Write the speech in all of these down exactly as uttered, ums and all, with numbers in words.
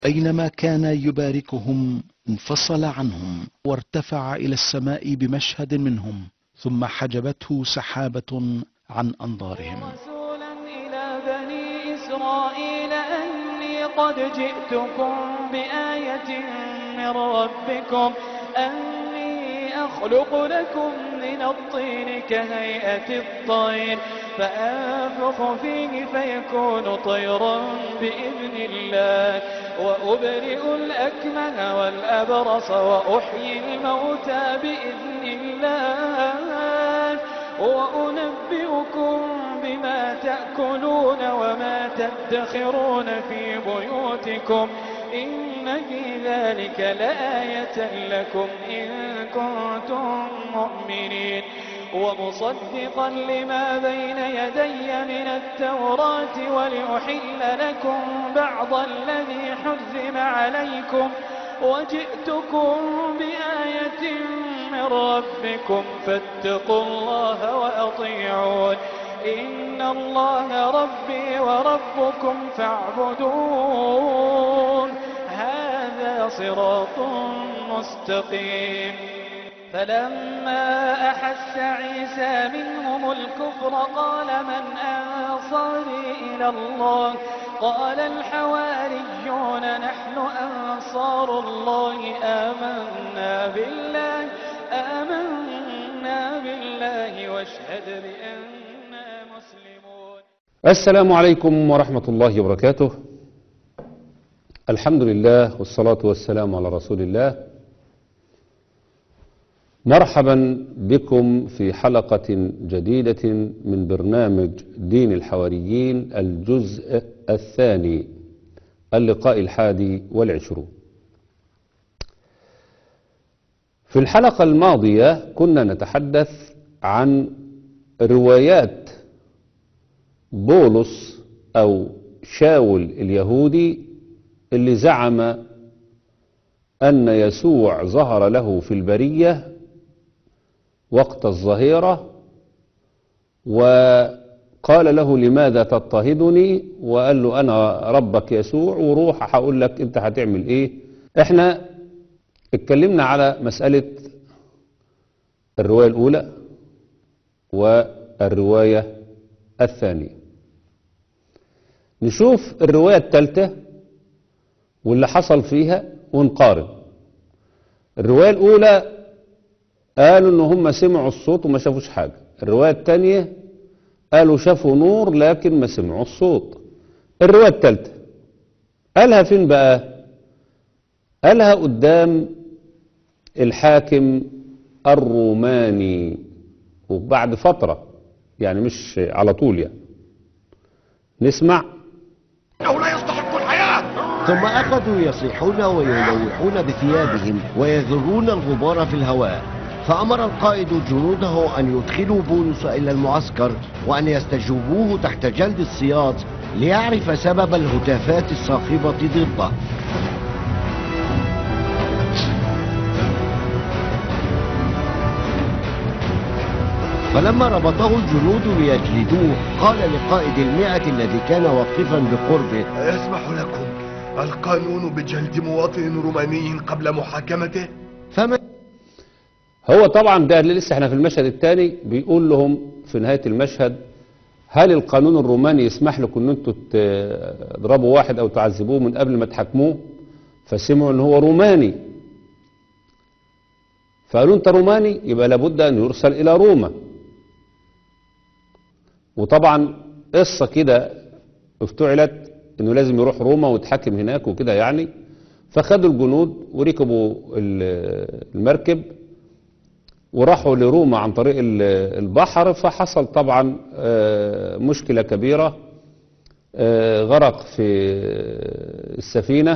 أينما كان يباركهم انفصل عنهم وارتفع إلى السماء بمشهد منهم، ثم حجبته سحابة عن أنظارهم. رسولا إلى بني إسرائيل أني قد جئتكم بآية من ربكم أني أخلق لكم من الطين كهيئة الطير فأنفخ فيه فيكون طيرا بإذن الله وأبرئ الأكمه والأبرص وأحيي الموتى بإذن الله وأنبئكم بما تأكلون وما تدخرون في بيوتكم إن في ذلك لآية لكم إن كنتم مؤمنين ومصدقا لما بين يدي من التوراة ولأحل لكم بعض الذي حرم عليكم وجئتكم بآية من ربكم فاتقوا الله وأطيعون إن الله ربي وربكم فاعبدون هذا صراط مستقيم. فلما أحس عيسى منهم الكفر قال من أنصاري إلى الله قال الحواريون نحن أنصار الله آمنا بالله آمنا بالله واشهد بأننا مسلمون. السلام عليكم ورحمة الله وبركاته. الحمد لله والصلاة والسلام على رسول الله. مرحبا بكم في حلقة جديدة من برنامج دين الحواريين الجزء الثاني اللقاء الحادي والعشرون. في الحلقة الماضية كنا نتحدث عن روايات بولس أو شاول اليهودي اللي زعم أن يسوع ظهر له في البرية وقت الظهيرة وقال له لماذا تضطهدني وقال له أنا ربك يسوع وروح هقول لك أنت هتعمل إيه. احنا اتكلمنا على مسألة الرواية الأولى والرواية الثانية. نشوف الرواية الثالثة واللي حصل فيها ونقارن. الرواية الأولى قالوا ان هم سمعوا الصوت وما شافوش حاجة. الرواية الثانية قالوا شافوا نور لكن ما سمعوا الصوت. الرواية الثالثة قالها فين بقى؟ قالها قدام الحاكم الروماني وبعد فترة، يعني مش على طول يعني. نسمع. أو لا يستحق الحياة. ثم أخذوا يصيحون ويلوحون بثيابهم ويذرون الغبار في الهواء، فأمر القائد جنوده أن يدخلوا بولس إلى المعسكر وأن يستجوبوه تحت جلد السياط ليعرف سبب الهتافات الصاخبة ضده. فلما ربطه الجنود ليجلدوه قال لقائد المئة الذي كان واقفا بقربه: يسمح لكم القانون بجلد مواطن روماني قبل محاكمته؟ فما هو طبعا ده اللي لسه احنا في المشهد الثاني بيقول لهم في نهاية المشهد: هل القانون الروماني يسمح لكم ان انتوا تضربوا واحد او تعذبوه من قبل ما تحاكموه؟ فسمعوا ان هو روماني، فقالوا انت روماني يبقى لابد ان يرسل الى روما. وطبعا قصة كده افتعلت انه لازم يروح روما ويتحاكم هناك وكده يعني. فخدوا الجنود وركبوا المركب وراحوا لروما عن طريق البحر. فحصل طبعا مشكلة كبيرة، غرق في السفينة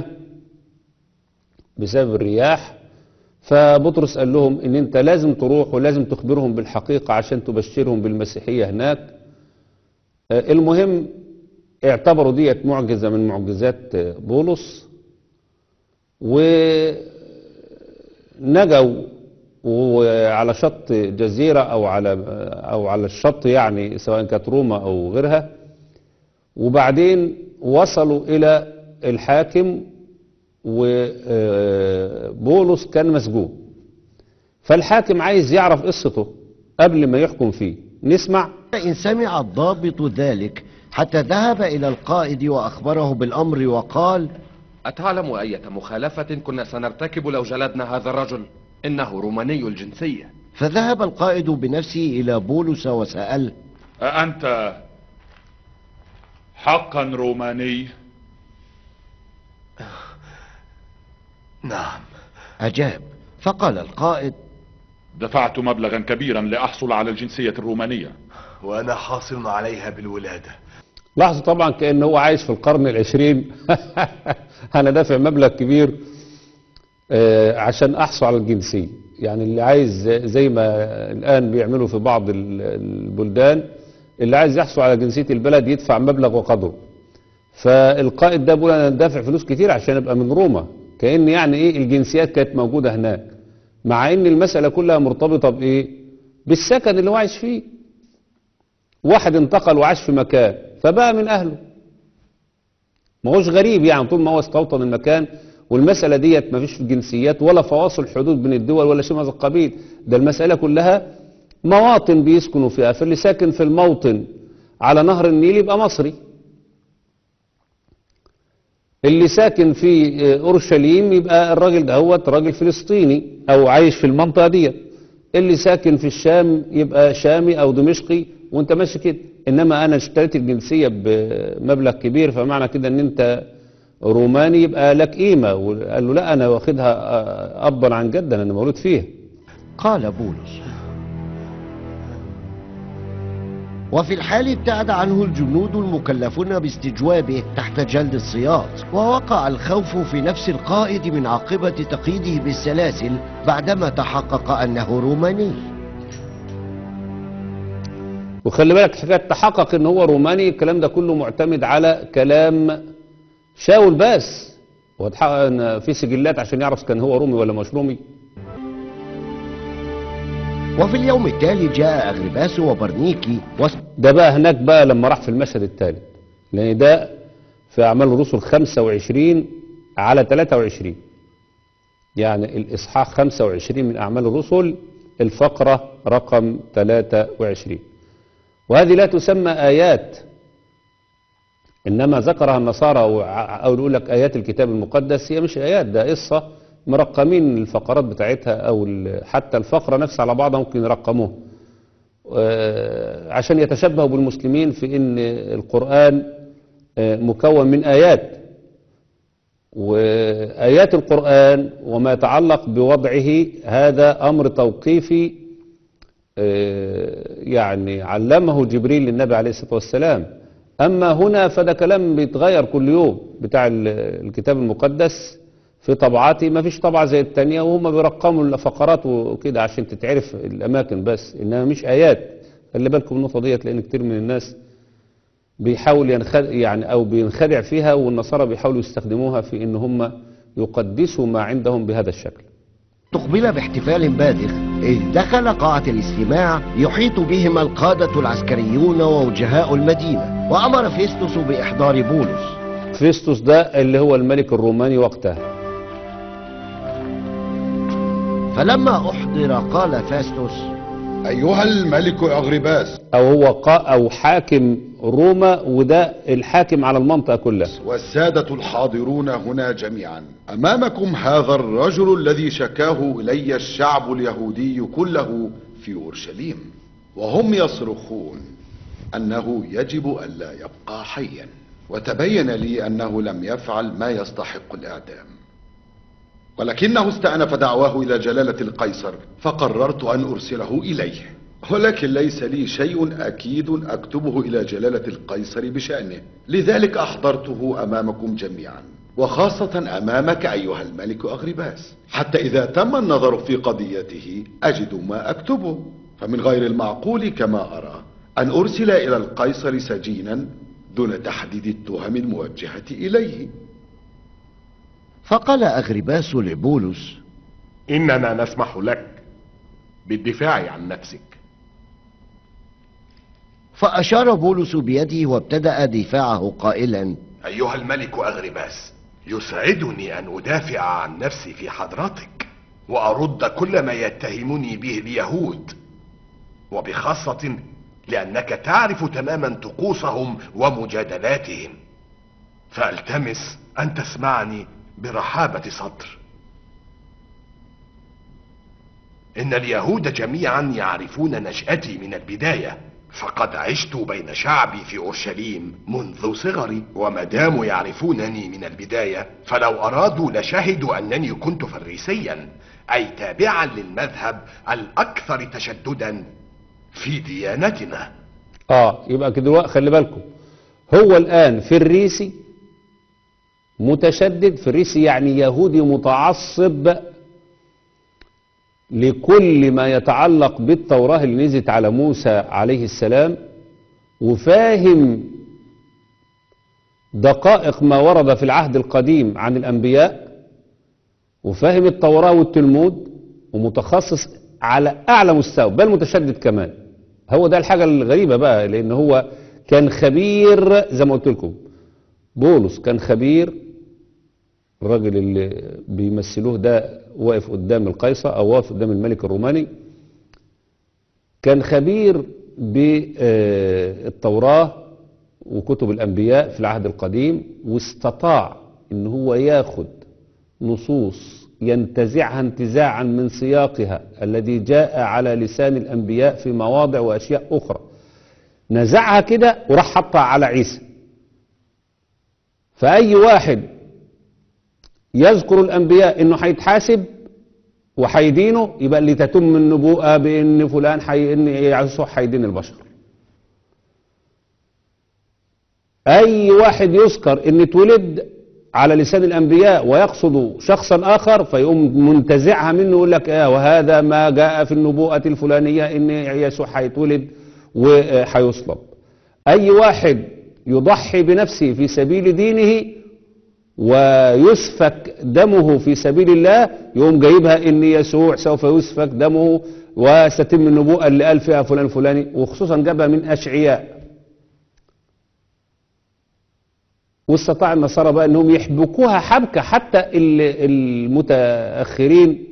بسبب الرياح. فبطرس قال لهم ان انت لازم تروح ولازم تخبرهم بالحقيقة عشان تبشرهم بالمسيحية هناك. المهم اعتبروا ديت معجزة من معجزات بولس ونجوا وعلى شط جزيرة او على او على الشط يعني، سواء كانت روما او غيرها. وبعدين وصلوا الى الحاكم وبولس كان مسجون، فالحاكم عايز يعرف قصته قبل ما يحكم فيه. نسمع. إن سمع الضابط ذلك حتى ذهب إلى القائد وأخبره بالأمر وقال: أتعلم أية مخالفة كنا سنرتكب لو جلدنا هذا الرجل؟ إنه روماني الجنسية. فذهب القائد بنفسه إلى بولس وسأله: أأنت حقا روماني؟ نعم. أجاب، فقال القائد: دفعت مبلغا كبيرا لأحصل على الجنسية الرومانية، وأنا حاصل عليها بالولادة. لاحظوا طبعا كأنه هو عايش في القرن العشرين. أنا دافع مبلغ كبير آه عشان أحصل على الجنسية. يعني اللي عايز زي ما الآن بيعملوا في بعض البلدان، اللي عايز يحصل على جنسية البلد يدفع مبلغ وقدره. فالقائد ده بيقول أنا دافع فلوس كتير عشان أبقى من روما، كأن يعني إيه الجنسيات كانت موجودة هناك، مع إن المسألة كلها مرتبطة بإيه؟ بالسكن اللي هو عايش فيه. واحد انتقل وعاش في مكان فبقى من أهله، ما هوش غريب يعني طول ما هو استوطن المكان. والمسألة ديت ما فيش جنسيات ولا فواصل حدود بين الدول ولا شيء من هذا القبيل، ده المسألة كلها مواطن بيسكنوا فيها. فاللي ساكن في الموطن على نهر النيل يبقى مصري، اللي ساكن في أورشليم يبقى الراجل ده هو راجل فلسطيني أو عايش في المنطقة دي، اللي ساكن في الشام يبقى شامي أو دمشقي، وانت ماشي كده. إنما أنا اشتريت الجنسية بمبلغ كبير فمعنى كده إن أنت روماني يبقى لك قيمة. وقال له لا، أنا واخدها أبا عن جدا، أنا مولود فيها. قال بولس: وفي الحال ابتعد عنه الجنود المكلفون باستجوابه تحت جلد الصياط، ووقع الخوف في نفس القائد من عاقبة تقييده بالسلاسل بعدما تحقق أنه روماني. وخلي بالك حكاية تحقق ان هو روماني، الكلام ده كله معتمد على كلام شاول بس، وتحقق ان في سجلات عشان يعرف كان هو رومي ولا مش رومي. وفي اليوم التالي جاء أغرباس وبرنيكي وس... ده بقى هناك بقى لما راح في المشهد الثالث، لان ده في اعمال الرسل خمسة وعشرين على ثلاثة وعشرين، يعني الاصحاح خمسة وعشرين من اعمال الرسل الفقرة رقم ثلاثة وعشرين. وهذه لا تسمى آيات، إنما ذكرها النصارى أو يقول لك آيات الكتاب المقدس. هي مش آيات، ده قصة مرقمين الفقرات بتاعتها، أو حتى الفقرة نفسها على بعضها ممكن يرقموها عشان يتشبهوا بالمسلمين في إن القرآن مكون من آيات. وآيات القرآن وما يتعلق بوضعه هذا أمر توقيفي، يعني علمه جبريل للنبي عليه الصلاة والسلام. أما هنا فده كلام بيتغير كل يوم، بتاع الكتاب المقدس في طبعاتي ما فيش طبعة زي التانية، وهم بيرقموا الفقرات وكده عشان تتعرف الأماكن بس، إنها مش آيات. خلي بالكم النقطة ديت، لأن كتير من الناس بيحاول ينخدع يعني أو بينخدع فيها، والنصارى بيحاولوا يستخدموها في إن هم يقدسوا ما عندهم بهذا الشكل. تقبل باحتفال بادغ إذ دخل قاعة الاستماع يحيط بهم القادة العسكريون ووجهاء المدينة، وأمر فيستوس بإحضار بولس. فيستوس ده اللي هو الملك الروماني وقتها. فلما أحضر قال فاستوس: أيها الملك أغرباس، أو هو قا أو حاكم روما، وده الحاكم على المنطقة كلها، والسادة الحاضرون هنا جميعا، أمامكم هذا الرجل الذي شكاه إلي الشعب اليهودي كله في أورشليم، وهم يصرخون أنه يجب ألا يبقى حيا، وتبين لي أنه لم يفعل ما يستحق الإعدام، ولكنه استأنف دعواه إلى جلالة القيصر، فقررت أن أرسله إليه، ولكن ليس لي شيء أكيد أكتبه إلى جلالة القيصر بشأنه، لذلك أحضرته أمامكم جميعا، وخاصة أمامك أيها الملك أغرباس، حتى إذا تم النظر في قضيته أجد ما أكتبه. فمن غير المعقول كما أرى أن أرسل إلى القيصر سجينا دون تحديد التهم الموجهة إليه. فقال أغرباس لبولس: إننا نسمح لك بالدفاع عن نفسك. فأشار بولس بيده وابتدأ دفاعه قائلا: أيها الملك أغرباس، يسعدني أن أدافع عن نفسي في حضرتك وأرد كل ما يتهمني به اليهود، وبخاصة لأنك تعرف تماما طقوسهم ومجادلاتهم، فألتمس أن تسمعني برحابة صدر. إن اليهود جميعا يعرفون نشأتي من البداية، فقد عشت بين شعبي في أورشليم منذ صغري، ومدام يعرفونني من البداية فلو أرادوا لشهدوا أنني كنت فريسيا، أي تابعا للمذهب الأكثر تشددا في ديانتنا. اه يبقى كده دلوقتي خلي بالكم، هو الآن فريسي متشدد، فريسي يعني يهودي متعصب لكل ما يتعلق بالتوراة اللي نزلت على موسى عليه السلام، وفاهم دقائق ما ورد في العهد القديم عن الأنبياء، وفاهم التوراة والتلمود، ومتخصص على أعلى مستوى، بل متشدد كمان. هو ده الحاجة الغريبة بقى، لأن هو كان خبير زي ما قلت لكم. بولس كان خبير، الراجل اللي بيمثلوه ده واقف قدام القيصر أو واقف قدام الملك الروماني، كان خبير بالتوراة وكتب الأنبياء في العهد القديم، واستطاع ان هو ياخد نصوص ينتزعها انتزاعا من سياقها الذي جاء على لسان الأنبياء في مواضع وأشياء أخرى، نزعها كده وراح حطها على عيسى. فأي واحد يذكر الأنبياء إنه هيتحاسب وهيدينه، يبقى اللي تتم النبوءة بإن فلان حي... إن يسوع هيدين البشر. أي واحد يذكر إن اتولد على لسان الأنبياء ويقصد شخصا آخر، فيقوم منتزعها منه يقول لك إيه، وهذا ما جاء في النبوءة الفلانية إن يسوع هيتولد وهيصلب. أي واحد يضحي بنفسه في سبيل دينه ويسفك دمه في سبيل الله، يقوم جايبها إن يسوع سوف يسفك دمه وستتم النبوءة اللي قال فيها فلان فلاني، وخصوصا جابها من أشعياء. واستطاع النصارى بقى انهم يحبكوها حبكة، حتى المتأخرين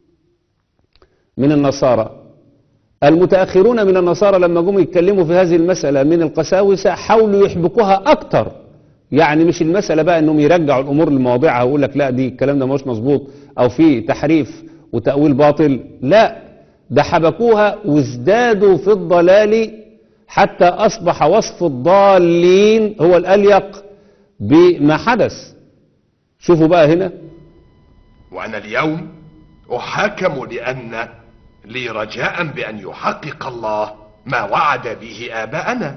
من النصارى المتأخرون من النصارى لما جم يتكلموا في هذه المسألة من القساوسة حاولوا يحبكوها أكتر. يعني مش المسألة بقى انهم يرجعوا الأمور لمواضعها ويقول لك لا دي الكلام ده مش مظبوط أو في تحريف وتأويل باطل، لا ده حبكوها وازدادوا في الضلال حتى أصبح وصف الضالين هو الأليق بما حدث. شوفوا بقى هنا، وأنا اليوم أحاكم لأن لي رجاء بأن يحقق الله ما وعد به آباءنا.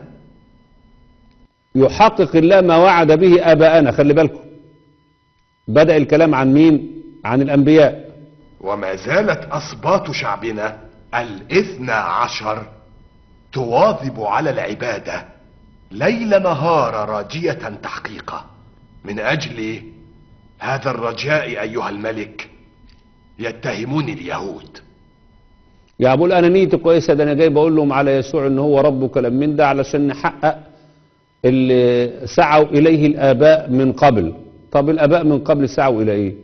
يحقق الله ما وعد به آباءنا، خلي بالكم بدأ الكلام عن مين؟ عن الأنبياء. وما زالت أصباط شعبنا الاثنى عشر تواظب على العبادة ليل نهار راجية تحقيقه. من أجل هذا الرجاء أيها الملك يتهموني اليهود. يا أبو أنا نيتي كويسة، ده أنا جاي بقول لهم على يسوع إن هو رب وكلام من ده علشان نحقق اللي سعوا إليه الآباء من قبل. طب الآباء من قبل سعوا إلى إيه؟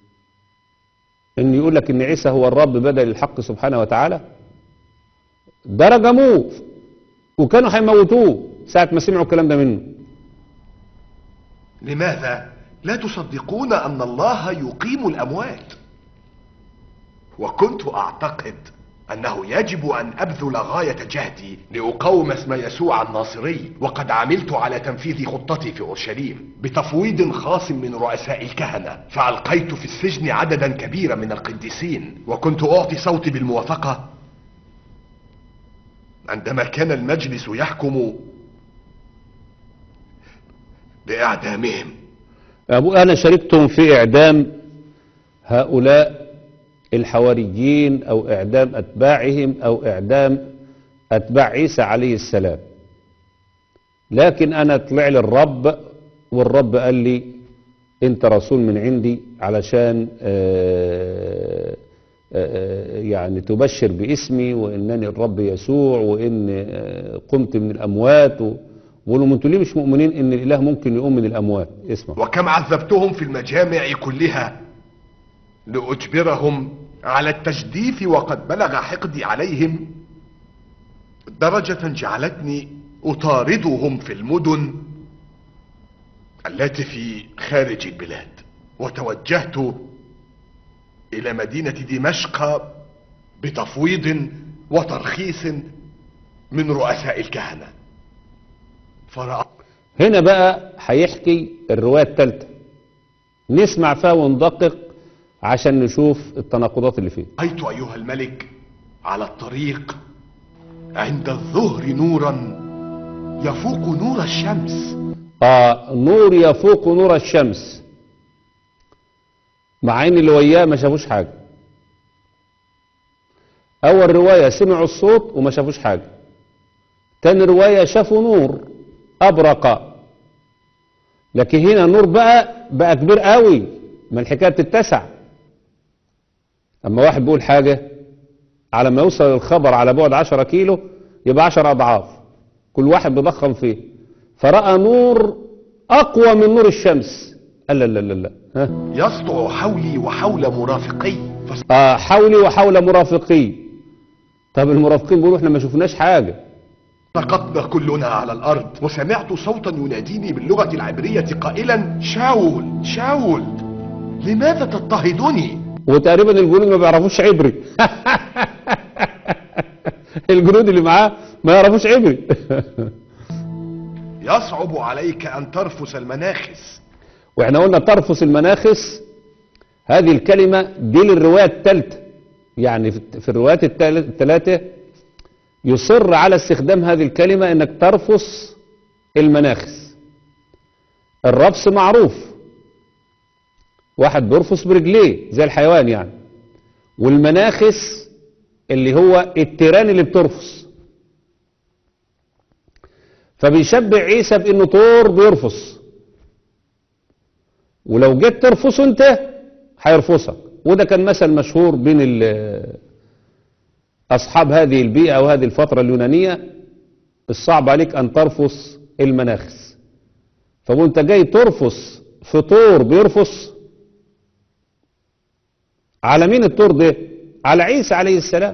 إن يقول لك إن عيسى هو الرب بدل الحق سبحانه وتعالى؟ ده رجموه وكانوا هيموتوه ساعة ما سمعوا الكلام ده منه. لماذا لا تصدقون أن الله يقيم الأموات؟ وكنت أعتقد أنه يجب أن أبذل غاية جهدي لأقاوم اسم يسوع الناصري، وقد عملت على تنفيذ خطتي في أورشليم بتفويض خاص من رؤساء الكهنة، فألقيت في السجن عددا كبيرا من القديسين، وكنت أعطي صوتي بالموافقة عندما كان المجلس يحكم بإعدامهم. أبو أنا شاركتم في إعدام هؤلاء الحواريين أو إعدام أتباعهم أو إعدام أتباع عيسى عليه السلام، لكن أنا طلع لي الرب والرب قال لي أنت رسول من عندي علشان آآ آآ يعني تبشر باسمي وإنني الرب يسوع وإن قمت من الأموات بيقولوا انتوا ليه مش مؤمنين ان الاله ممكن يقوم من الاموات؟ اسمع. وكم عذبتهم في المجامع كلها لأجبرهم على التجديف، وقد بلغ حقدي عليهم درجة جعلتني أطاردهم في المدن التي في خارج البلاد، وتوجهت إلى مدينة دمشق بتفويض وترخيص من رؤساء الكهنة. فرأى هنا بقى هيحكي الرواية الثالثة، نسمع فيها وندقق عشان نشوف التناقضات اللي فيه. رأيت أيها الملك على الطريق عند الظهر نورا يفوق نور الشمس. آه نور يفوق نور الشمس، مع ان اللي وياه ما شافوش حاجة. اول رواية سمعوا الصوت وما شافوش حاجة، تاني رواية شافوا نور ابرق، لكن هنا النور بقى بقى كبير قوي، ما الحكاية تتسع. اما واحد بيقول حاجة على ما يوصل الخبر على بعد عشرة كيلو يبقى عشر اضعاف، كل واحد بيضخم فيه، فرأى نور اقوى من نور الشمس. لا لا لا لا ها يسطع حولي وحول مرافقي. فس... آه حولي وحول مرافقي. طب المرافقين بيقولوا احنا ما شفناش حاجة. سقطنا كلنا على الارض، وسمعت صوتا يناديني باللغة العبرية قائلا: شاول شاول لماذا تضطهدني؟ وتقريبا الجنود ما بيعرفوش عبري. الجنود اللي معاه ما يعرفوش عبري. يصعب عليك ان ترفس المناخس. واحنا قلنا ترفس المناخس، هذه الكلمة دي للرواية الثالثة، يعني في الروايات الثلاثة يصر على استخدام هذه الكلمة انك ترفس المناخس. الرفس معروف، واحد بيرفس برجليه زي الحيوان يعني، والمناخس اللي هو التيران اللي بترفس. فبيشبه عيسى بانه طور بيرفس، ولو جيت ترفسه انت هيرفسك. وده كان مثل مشهور بين اصحاب هذه البيئة وهذه الفترة اليونانية، الصعب عليك ان ترفس المناخس. فوانت جاي ترفس في طور بيرفس، على مين الطور ده؟ على عيسى عليه السلام.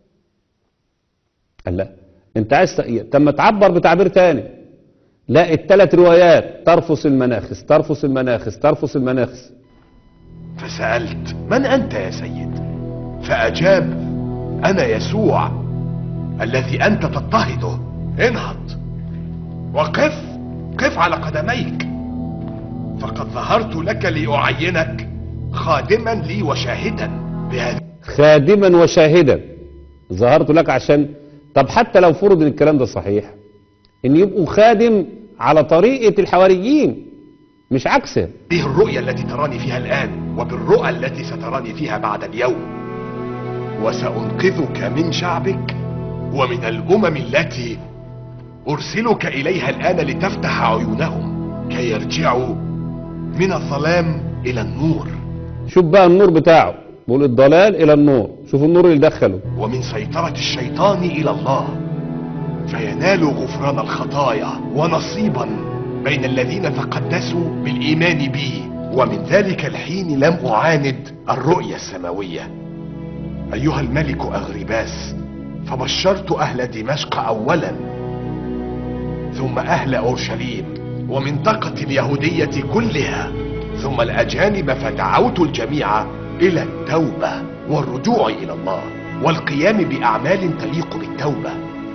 قال لا انت عايز تم تعبر بتعبير تاني. لا، الثلاث روايات ترفس المناخس ترفس المناخس ترفس المناخس. فسألت: من أنت يا سيد؟ فأجاب: أنا يسوع الذي أنت تضطهده. انهض وقف، قف على قدميك، فقد ظهرت لك لأعينك خادما لي وشاهدا بهذا. خادما وشاهدا ظهرت لك عشان، طب حتى لو فرض ان الكلام ده صحيح، ان يبقوا خادم على طريقة الحواريين مش عكسه. هذه الرؤيا التي تراني فيها الآن، وبالرؤى التي ستراني فيها بعد اليوم، وسأنقذك من شعبك ومن الأمم التي أرسلك إليها الآن لتفتح عيونهم كي يرجعوا من الظلام إلى النور. شوف بقى النور بتاعه، بقول الضلال إلى النور، شوف النور اللي دخله. ومن سيطرة الشيطان إلى الله، فينالوا غفران الخطايا ونصيبا بين الذين تقدسوا بالإيمان بي. ومن ذلك الحين لم أعاند الرؤيا السماوية أيها الملك أغرباس، فبشرت أهل دمشق أولا، ثم أهل أورشليم ومنطقة اليهودية كلها، ثم الأجانب، فدعوت الجميع إلى التوبة والرجوع إلى الله والقيام بأعمال تليق بالتوبة.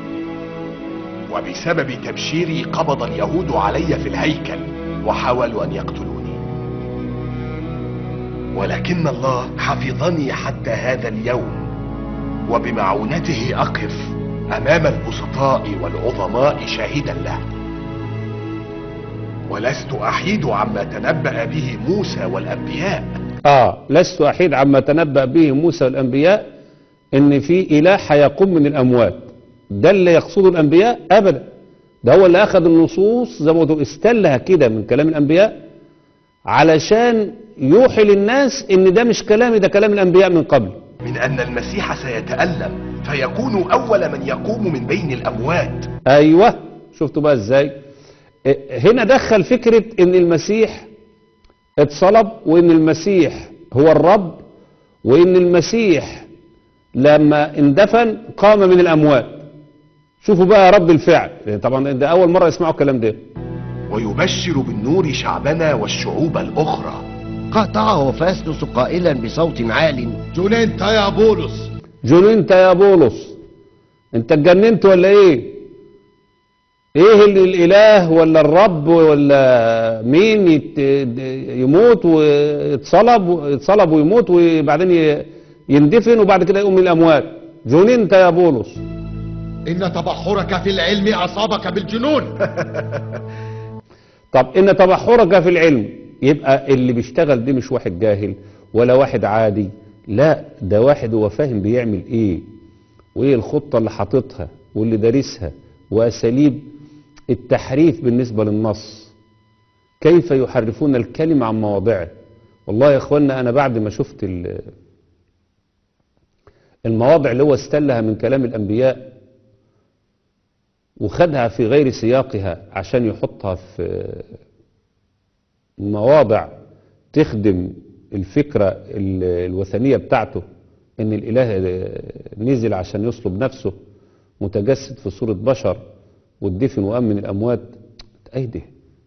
وبسبب تبشيري قبض اليهود علي في الهيكل وحاولوا أن يقتلوني، ولكن الله حفظني حتى هذا اليوم، وبمعونته أقف أمام البسطاء والعظماء شاهدا له، ولست أحيد عما تنبأ به موسى والأنبياء. آه لست أحيد عما تنبأ به موسى والأنبياء، إن في إله هيقوم من الأموات. ده اللي يقصده الأنبياء؟ أبدا، ده هو اللي أخذ النصوص زي ما قلت استلها كده من كلام الأنبياء علشان يوحي للناس إن ده مش كلامي، ده كلام الأنبياء من قبل. من أن المسيح سيتألم فيكون أول من يقوم من بين الأموات. أيوة، شفتوا بقى إزاي؟ هنا دخل فكرة ان المسيح اتصلب وان المسيح هو الرب وان المسيح لما اندفن قام من الاموات. شوفوا بقى رد الفعل، طبعا ده اول مرة يسمعوا الكلام ده. ويبشر بالنور شعبنا والشعوب الاخرى. قاطعه فاستوس قائلا بصوت عال: جننت يا بولس، جننت يا بولس، انت اتجننت ولا ايه؟ ايه اللي الاله ولا الرب ولا مين يت... يموت ويتصلب يتصلب ويموت وبعدين يندفن وبعد كده يقوم من الاموات؟ جننت يا بولس. ان تبحرك في العلم اصابك بالجنون. طب ان تبحرك في العلم، يبقى اللي بيشتغل دي مش واحد جاهل ولا واحد عادي، لا ده واحد هو فاهم بيعمل ايه وايه الخطة اللي حاططها واللي دارسها واساليب التحريف بالنسبة للنص، كيف يحرفون الكلمة عن مواضعه. والله يا اخوانا انا بعد ما شفت المواضع اللي هو استلها من كلام الانبياء وخدها في غير سياقها عشان يحطها في مواضع تخدم الفكرة الوثنية بتاعته ان الاله نزل عشان يصلب نفسه متجسد في صورة بشر والدفن وقام من الاموات. ايه ده؟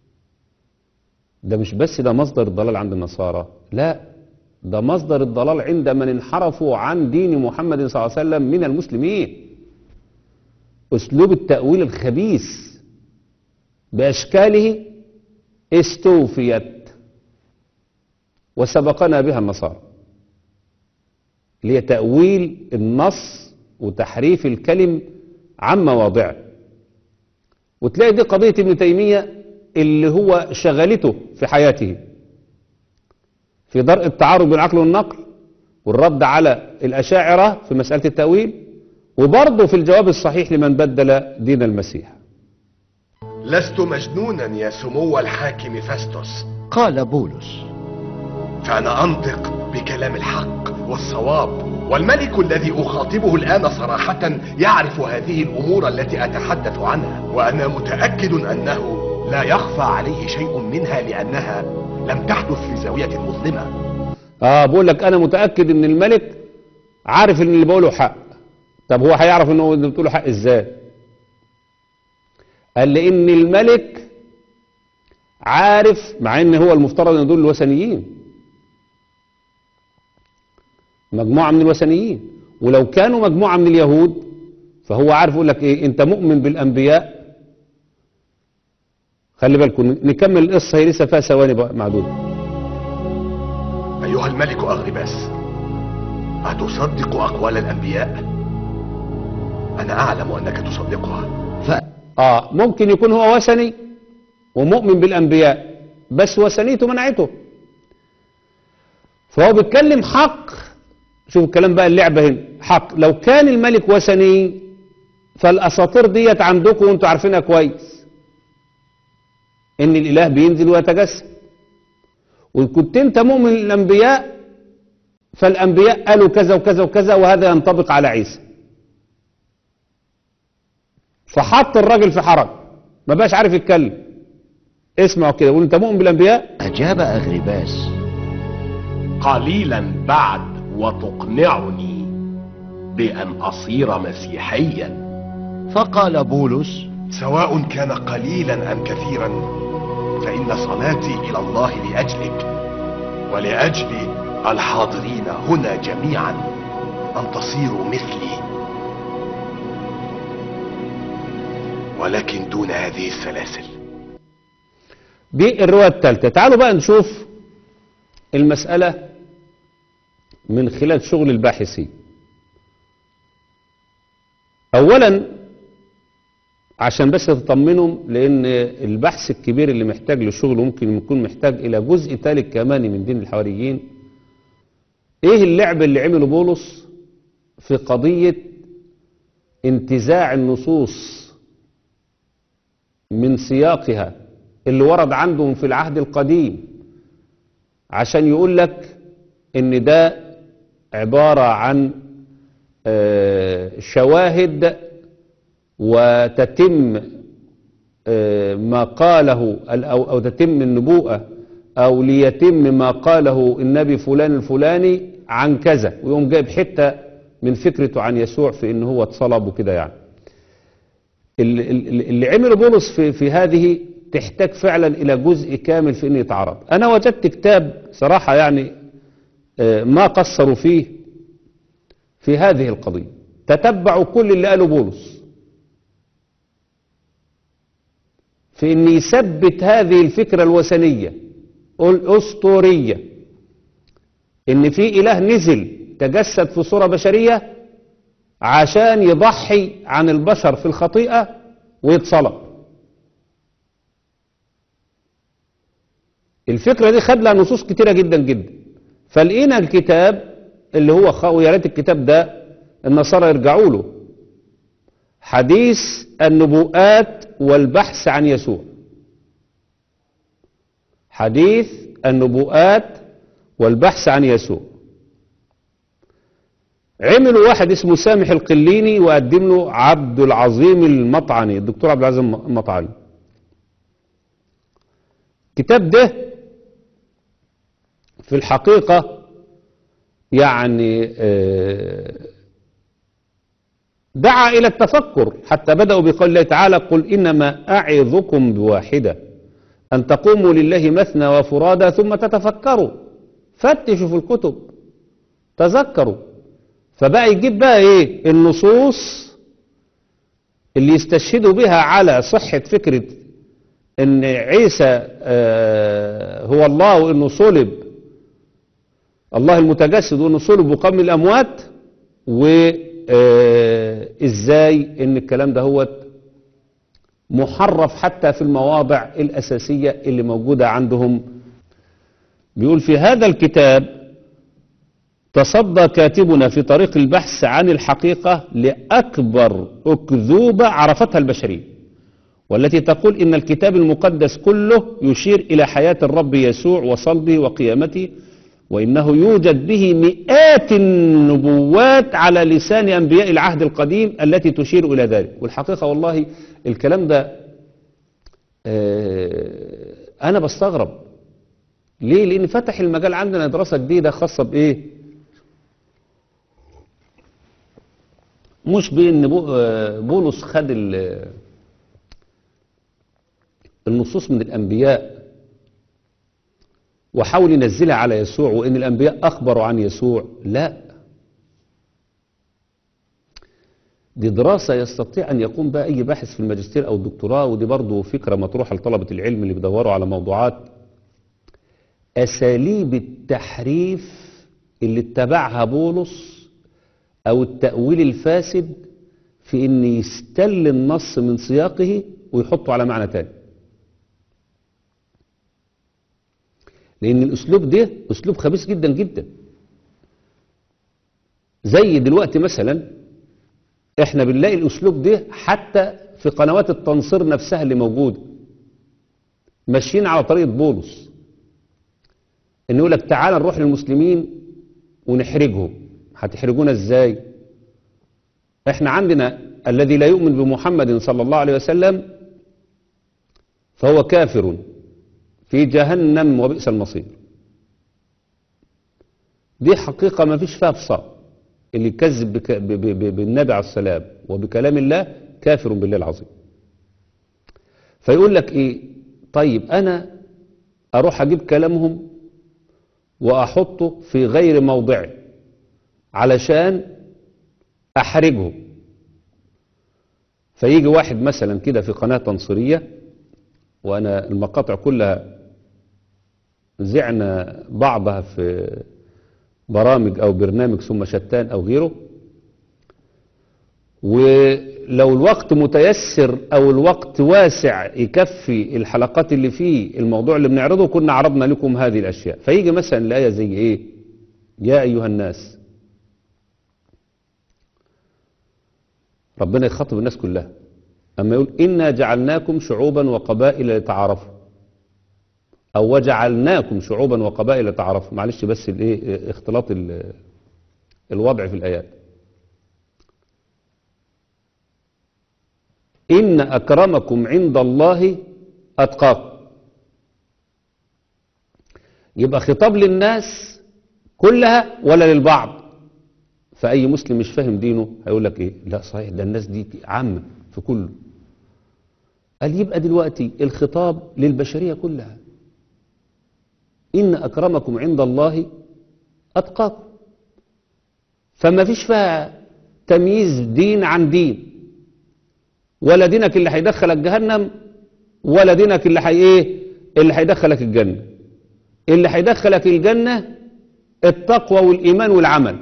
ده مش بس ده مصدر الضلال عند النصارى، لا ده مصدر الضلال عند من انحرفوا عن دين محمد صلى الله عليه وسلم من المسلمين. اسلوب التأويل الخبيث باشكاله استوفيت وسبقنا بها النصارى، اللي هي تأويل النص وتحريف الكلم عن مواضعه. وتلاقي دي قضية ابن تيمية اللي هو شغلته في حياته في درء التعارض بين العقل والنقل والرد على الأشاعرة في مسألة التأويل، وبرضه في الجواب الصحيح لمن بدل دين المسيح. لست مجنونا يا سمو الحاكم فاستوس، قال بولس، فأنا أنطق بكلام الحق والصواب، والملك الذي أخاطبه الآن صراحة يعرف هذه الأمور التي أتحدث عنها، وأنا متأكد أنه لا يخفى عليه شيء منها لأنها لم تحدث في زاوية مظلمة. آه بقول لك أنا متأكد أن الملك عارف أن اللي بقوله حق. طب هو هيعرف أنه اللي بتقوله حق إزاي؟ قال لأن الملك عارف، مع أن هو المفترض أن دول الوثنيين، مجموعة من الوثنيين، ولو كانوا مجموعة من اليهود فهو عارف يقول لك ايه، انت مؤمن بالانبياء. خلي بالكم نكمل القصة، هي لسه فيها ثواني معدودة. ايها الملك اغرباس، اتصدق اقوال الانبياء؟ انا اعلم انك تصدقها. ف... اه ممكن يكون هو وثني ومؤمن بالانبياء بس وثنيته منعته، فهو بيتكلم حق. شوف الكلام بقى، اللعبة هنا حق. لو كان الملك وثني فالاساطير ديت عندكم وانتوا عارفينها كويس، ان الاله بينزل ويتجسد. وان كنت انت مؤمن الانبياء فالانبياء قالوا كذا وكذا وكذا وهذا ينطبق على عيسى. فحط الراجل في حرج، ما بقاش عارف يتكلم. اسمعوا كده، قول انت مؤمن بالانبياء؟ اجاب اغرباس، قليلا بعد وتقنعني بأن أصير مسيحيا. فقال بولس، سواء كان قليلا أم كثيرا فإن صلاتي إلى الله لأجلك ولأجل الحاضرين هنا جميعا أن تصيروا مثلي، ولكن دون هذه السلاسل. دي الرواية الثالثة. تعالوا بقى نشوف المسألة من خلال شغل الباحثين. اولا عشان بس تطمنهم، لان البحث الكبير اللي محتاج لشغل ممكن يكون محتاج الى جزء ثالث كمان من دين الحواريين. ايه اللعب اللي عمله بولس في قضية انتزاع النصوص من سياقها اللي ورد عندهم في العهد القديم عشان يقول لك ان ده عبارة عن شواهد وتتم ما قاله أو, أو تتم النبوءة أو ليتم ما قاله النبي فلان الفلاني عن كذا، ويقوم جايب حتة من فكرته عن يسوع في إن هو اتصلب وكده. يعني اللي عمل بولس في, في هذه تحتاج فعلا إلى جزء كامل في إنه يتعرض. أنا وجدت كتاب صراحة يعني ما قصروا فيه في هذه القضية، تتبعوا كل اللي قاله بولس في إن يثبت هذه الفكرة الوثنية الأسطورية إن في إله نزل تجسد في صورة بشرية عشان يضحي عن البشر في الخطيئة ويتصلب. الفكرة دي خد لها نصوص كتيرة جدا جدا، فلقينا الكتاب اللي هو خ... ويا ريت الكتاب ده النصارى يرجعوا له، حديث النبوءات والبحث عن يسوع. حديث النبوءات والبحث عن يسوع عملوا واحد اسمه سامح القليني وقدم له عبد العظيم المطعني، الدكتور عبد العظيم المطعني. الكتاب ده في الحقيقة يعني دعا إلى التفكر، حتى بدأوا بقول الله تعالى: قل إنما أعظكم بواحدة أن تقوموا لله مثنى وفرادى ثم تتفكروا. فتشوا في الكتب، تذكروا. فبقى يجيب بقى إيه النصوص اللي يستشهدوا بها على صحة فكرة إن عيسى هو الله، وإنه صلب الله المتجسد، وإنه صلب وقام من الأموات، وإزاي إن الكلام ده هو محرف حتى في المواضع الأساسية اللي موجودة عندهم. بيقول في هذا الكتاب: تصدى كاتبنا في طريق البحث عن الحقيقة لأكبر أكذوبة عرفتها البشرية، والتي تقول إن الكتاب المقدس كله يشير إلى حياة الرب يسوع وصلبه وقيامته، وإنه يوجد به مئات النبوات على لسان أنبياء العهد القديم التي تشير إلى ذلك. والحقيقة والله الكلام ده أنا بستغرب ليه؟ لأن فتح المجال عندنا دراسة جديدة خاصة بإيه؟ مش بأن بولس خد النصوص من الأنبياء وحاول ينزلها على يسوع، وإن الأنبياء أخبروا عن يسوع. لا، دي دراسة يستطيع أن يقوم بها أي باحث في الماجستير أو الدكتوراه، ودي برضو فكرة مطروحة لطلبة العلم اللي بيدوروا على موضوعات. أساليب التحريف اللي اتبعها بولس أو التأويل الفاسد في أن يستل النص من سياقه ويحطه على معنى تاني، لأن الأسلوب ده أسلوب خبيث جدا جدا. زي دلوقتي مثلا احنا بنلاقي الأسلوب ده حتى في قنوات التنصير نفسها اللي موجودة، ماشيين على طريقة بولس، إنه يقول لك تعال نروح للمسلمين ونحرجهم. هتحرجونا ازاي؟ احنا عندنا الذي لا يؤمن بمحمد صلى الله عليه وسلم فهو كافر في جهنم وبئس المصير. دي حقيقة ما فيش فيها فصال. اللي يكذب بك ب ب ب بالنبي عليه السلام وبكلام الله كافر بالله العظيم. فيقول لك ايه؟ طيب انا اروح اجيب كلامهم واحطه في غير موضعه علشان احرجهم. فيجي واحد مثلا كده في قناة تنصيرية، وانا المقاطع كلها زعنا بعضها في برامج او برنامج ثم شتان او غيره، ولو الوقت متيسر او الوقت واسع يكفي الحلقات اللي فيه الموضوع اللي بنعرضه كنا عرضنا لكم هذه الاشياء. فيجي مثلا الآية زي ايه؟ يا ايها الناس. ربنا يخاطب الناس كلها اما يقول إنا جعلناكم شعوبا وقبائل لتعارفوا، او وجعلناكم شعوبا وقبائل لتعارفوا. معلش بس الايه اختلاط الوضع في الآيات. إن أكرمكم عند الله أتقاكم. يبقى خطاب للناس كلها ولا للبعض؟ فأي مسلم مش فاهم دينه هيقول لك إيه؟ لا صحيح، ده الناس دي عامة في كله. قال يبقى دلوقتي الخطاب للبشرية كلها. إن أكرمكم عند الله أتقاكم. فما فيش فيها تمييز دين عن دين، ولا دينك اللي هيدخلك جهنم ولا دينك اللي هي ايه اللي هيدخلك الجنة. اللي هيدخلك الجنة التقوى والإيمان والعمل،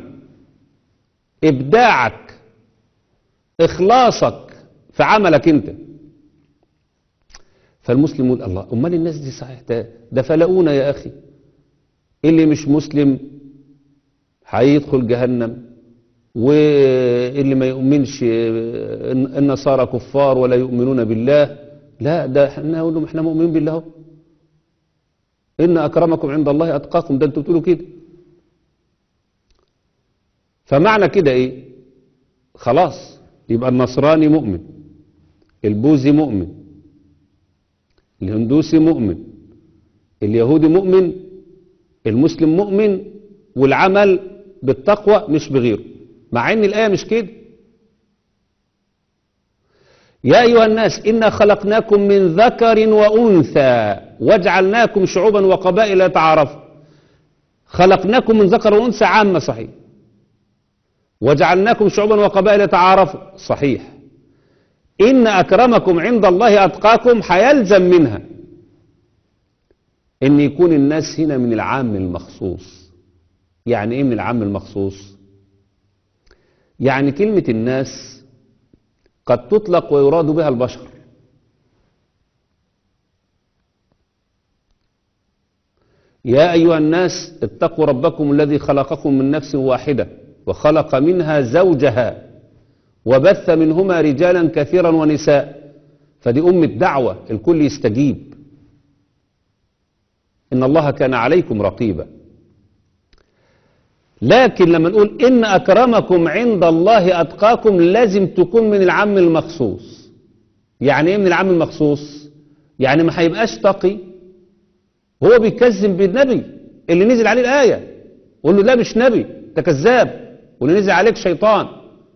إبداعك، إخلاصك في عملك أنت. فالمسلم يقول الله، أمال الناس دي صحيح ده, ده فلقونا يا أخي. اللي مش مسلم هيدخل جهنم، واللي ما يؤمنش النصارى كفار ولا يؤمنون بالله. لا، ده احنا نقول لهم احنا مؤمنين بالله. إن أكرمكم عند الله أتقاكم، ده انتوا بتقولوا كده. فمعنى كده ايه؟ خلاص يبقى النصراني مؤمن، البوذي مؤمن، الهندوسي مؤمن، اليهودي مؤمن، المسلم مؤمن، والعمل بالتقوى مش بغيره. مع ان الآية مش كده. يا أيها الناس إنا خلقناكم من ذكر وأنثى وجعلناكم شعوبا وقبائل لتعارفوا. خلقناكم من ذكر وأنثى عامة صحيح، وجعلناكم شعوبا وقبائل لتعارفوا صحيح. إن أكرمكم عند الله أتقاكم هيلزم منها إن يكون الناس هنا من العام المخصوص. يعني إيه من العام المخصوص؟ يعني كلمة الناس قد تطلق ويراد بها البشر. يا أيها الناس اتقوا ربكم الذي خلقكم من نفس واحدة وخلق منها زوجها وبث منهما رجالا كثيرا ونساء. فدي أمة دعوة، الكل يستجيب. إن الله كان عليكم رقيبا. لكن لما نقول إن أكرمكم عند الله أتقاكم لازم تكون من العام المخصوص. يعني إيه من العام المخصوص؟ يعني ما هيبقاش تقي هو بيكذب بالنبي اللي نزل عليه الآية، قول له لا مش نبي، ده كذاب، واللي نزل عليك شيطان.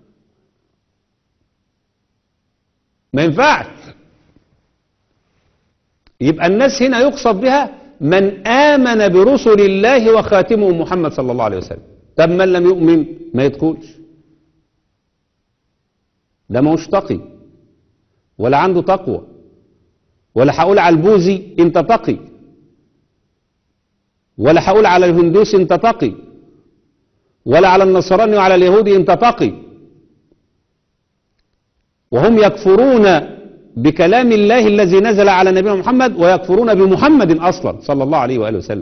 ما ينفعش. يبقى الناس هنا يقصد بها من آمن برسل الله وخاتمه محمد صلى الله عليه وسلم. طب من لم يؤمن ما يدخلش، ده ما هوش تقي ولا عنده تقوى. ولا هقول على البوذي انت تقي، ولا هقول على الهندوسي انت تقي، ولا على النصراني وعلى اليهودي انت تقي. وهم يكفرون بكلام الله الذي نزل على نبينا محمد ويكفرون بمحمد أصلا صلى الله عليه وآله وسلم.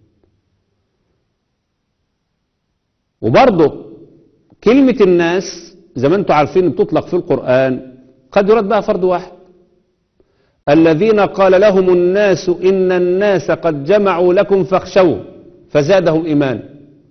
وبرضه كلمة الناس زي ما انتم عارفين بتطلق في القرآن قد يراد بها فرد واحد. الذين قال لهم الناس إن الناس قد جمعوا لكم فاخشوا فزادهم إيمانا.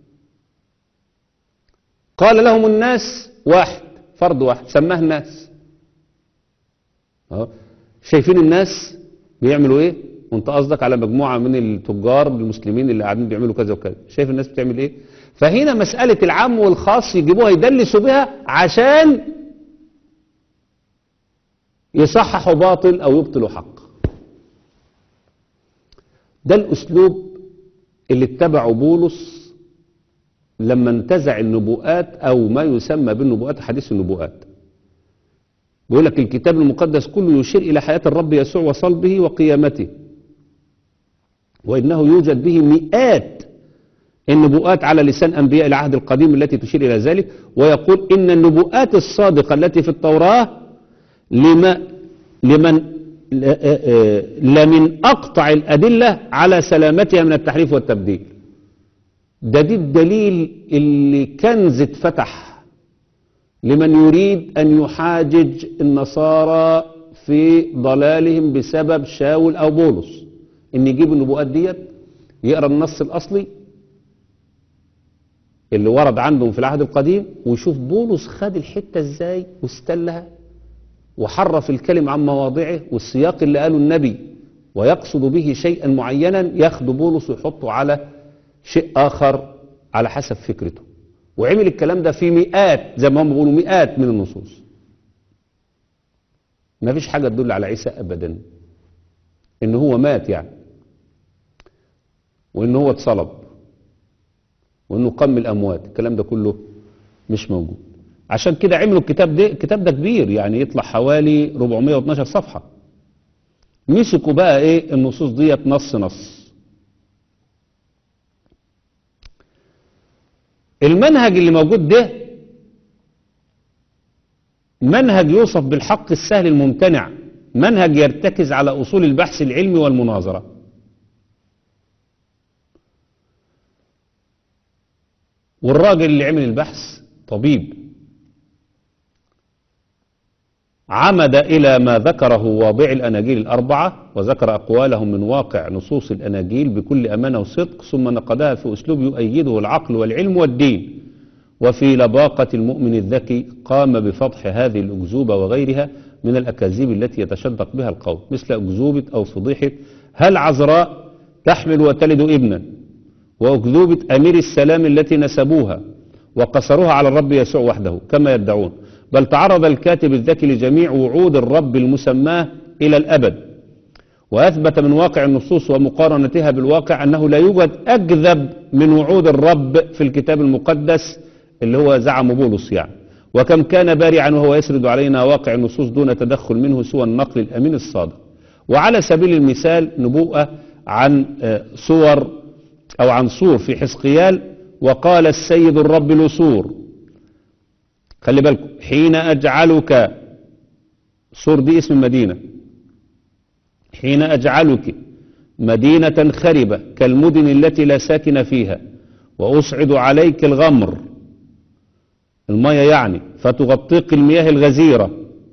قال لهم الناس واحد، فرد واحد سماه الناس. أه. شايفين الناس بيعملوا ايه وانت قصدك على مجموعة من التجار المسلمين اللي قاعدين بيعملوا كذا وكذا. شايف الناس بتعمل ايه؟ فهنا مسألة العام والخاص يجيبوها يدلسوا بها عشان يصححوا باطل او يبطلوا حق. ده الاسلوب اللي اتبعه بولس لما انتزع النبوءات او ما يسمى بالنبوءات حديث النبوءات. بيقول لك الكتاب المقدس كله يشير إلى حياة الرب يسوع وصلبه وقيامته، وإنه يوجد به مئات النبوءات على لسان أنبياء العهد القديم التي تشير إلى ذلك. ويقول إن النبوءات الصادقة التي في التوراة لما لمن لمن أقطع الأدلة على سلامتها من التحريف والتبديل. ده دي الدليل اللي كنز اتفتح لمن يريد أن يحاجج النصارى في ضلالهم بسبب شاول أو بولس، إن يجيب النبوءات ديت يقرأ النص الأصلي اللي ورد عندهم في العهد القديم ويشوف بولس خد الحتة إزاي واستلها وحرف الكلم عن مواضعه والسياق اللي قاله النبي ويقصد به شيئا معينا، ياخد بولس ويحطه على شيء آخر على حسب فكرته. وعمل الكلام ده في مئات، زي ما هم بيقولوا مئات من النصوص. ما فيش حاجة تدل على عيسى أبدا إن هو مات يعني، وإن هو اتصلب، وإنه قام من الأموات. الكلام ده كله مش موجود. عشان كده عملوا الكتاب ده. الكتاب ده كبير يعني، يطلع حوالي أربعمائة واثناشر صفحة. مسكوا بقى إيه النصوص ديت نص نص. المنهج اللي موجود ده منهج يوصف بالحق السهل الممتنع، منهج يرتكز على أصول البحث العلمي والمناظرة. والراجل اللي عمل البحث طبيب، عمد إلى ما ذكره واضع الأناجيل الأربعة، وذكر أقوالهم من واقع نصوص الأناجيل بكل أمانة وصدق، ثم نقدها في أسلوب يؤيده العقل والعلم والدين. وفي لباقة المؤمن الذكي قام بفضح هذه الأكذوبة وغيرها من الأكاذيب التي يتشدق بها القوم، مثل أكذوبة أو فضيحة هل عذراء تحمل وتلد ابنا، وأكذوبة أمير السلام التي نسبوها وقصروها على الرب يسوع وحده كما يدعون. بل تعرض الكاتب الذكي لجميع وعود الرب المسماه إلى الأبد، وأثبت من واقع النصوص ومقارنتها بالواقع أنه لا يوجد أكذب من وعود الرب في الكتاب المقدس اللي هو زعم بولس يعني. وكم كان بارعا وهو يسرد علينا واقع النصوص دون تدخل منه سوى النقل الأمين الصادق. وعلى سبيل المثال نبوءة عن صور أو عن صور في حزقيال، وقال السيد الرب لصور، خلي بالكم، حين أجعلك، صور دي اسم مدينة، حين أجعلك مدينة خربة كالمدن التي لا ساكن فيها، وأصعد عليك الغمر، المية يعني، فتغطيك المياه الغزيرة،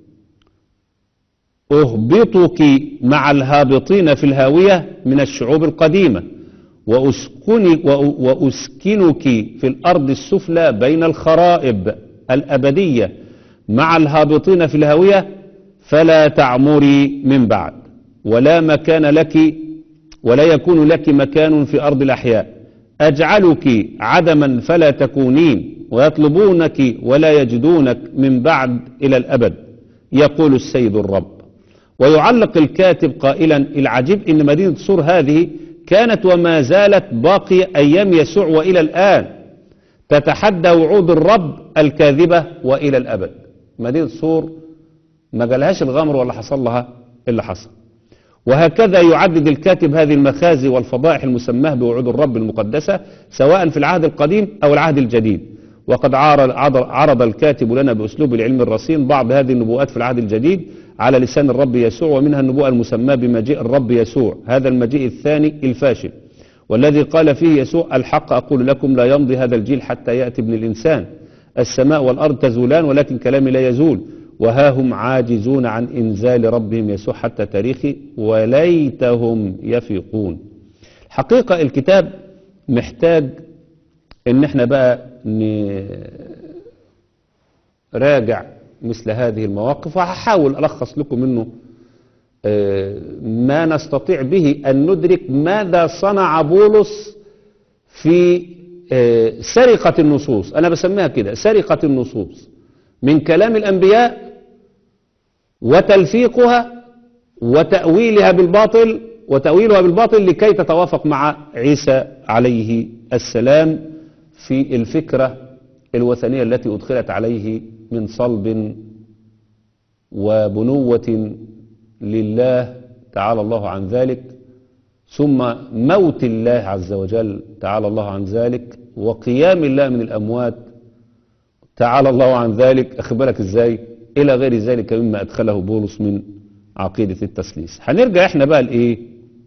أهبطك مع الهابطين في الهاوية من الشعوب القديمة، وأسكنك, وأسكنك في الأرض السفلى بين الخرائب الأبدية مع الهابطين في الهاوية، فلا تعمري من بعد، ولا مكان لك ولا يكون لك مكان في أرض الأحياء. أجعلك عدما فلا تكونين، ويطلبونك ولا يجدونك من بعد إلى الأبد، يقول السيد الرب. ويعلق الكاتب قائلا العجيب إن مدينة صور هذه كانت وما زالت باقية أيام يسوع وإلى الآن تتحدى وعود الرب الكاذبة وإلى الأبد. مدينة صور ما جالهاش الغمر ولا حصل لها اللي حصل. وهكذا يعدد الكاتب هذه المخازي والفضائح المسماه بوعود الرب المقدسة سواء في العهد القديم أو العهد الجديد. وقد عرض الكاتب لنا بأسلوب العلم الرصين بعض هذه النبوءات في العهد الجديد على لسان الرب يسوع، ومنها النبوءة المسماة بمجيء الرب يسوع، هذا المجيء الثاني الفاشل، والذي قال فيه يسوع الحق أقول لكم لا يمضي هذا الجيل حتى يأتي ابن الإنسان، السماء والأرض تزولان ولكن كلامي لا يزول، وها هم عاجزون عن إنزال ربهم يسوع حتى تاريخي وليتهم يفيقون. حقيقة الكتاب محتاج ان احنا بقى نراجع مثل هذه المواقف، وهحاول ألخص لكم منه ما نستطيع به أن ندرك ماذا صنع بولس في سرقة النصوص. أنا بسميها كده سرقة النصوص من كلام الأنبياء وتلفيقها وتأويلها بالباطل وتأويلها بالباطل لكي تتوافق مع عيسى عليه السلام في الفكرة الوثنية التي أدخلت عليه من صلب وبنوة لله تعالى الله عن ذلك، ثم موت الله عز وجل تعالى الله عن ذلك، وقيام الله من الأموات تعالى الله عن ذلك، أخبرك إزاي، إلى غير ذلك مما أدخله بولس من عقيدة التثليث. هنرجع إحنا بقى لإيه؟